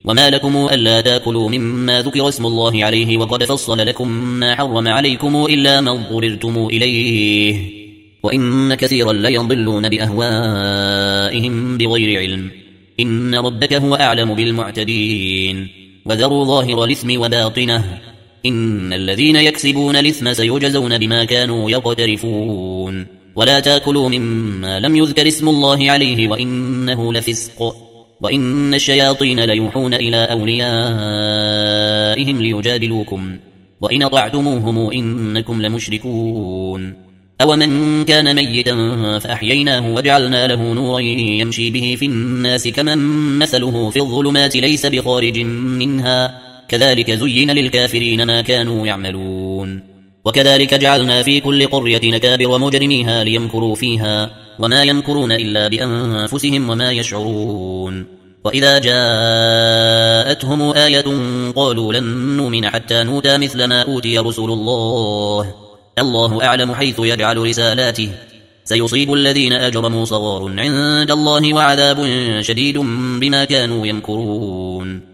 وما لكم ألا تاكلوا مما ذكر اسم الله عليه وقد فصل لكم ما حرم عليكم إلا ما اضطررتم إليه وإن كثيرا ليضلون بأهوائهم بغير علم إن ربك هو أعلم بالمعتدين وذروا ظاهر الإثم وباطنه إن الذين يكسبون الإثم سيجزون بما كانوا يقترفون ولا تاكلوا مما لم يذكر اسم الله عليه وإنه لفسق وإن الشياطين ليوحون إلى أوليائهم ليجادلوكم وإن أطعتموهم إنكم لمشركون أومن كان ميتا فأحييناه وجعلنا له نورا يمشي به في الناس كمن مثله في الظلمات ليس بخارج منها كذلك زين للكافرين ما كانوا يعملون وكذلك جعلنا في كل قرية نكابر مجرميها ليمكروا فيها وما يمكرون إلا بأنفسهم وما يشعرون وإذا جاءتهم آية قالوا لن نؤمن حتى نؤتى مثل ما أوتي رسل الله الله أعلم حيث يجعل رسالاته سيصيب الذين أجرموا صغار عند الله وعذاب شديد بما كانوا يمكرون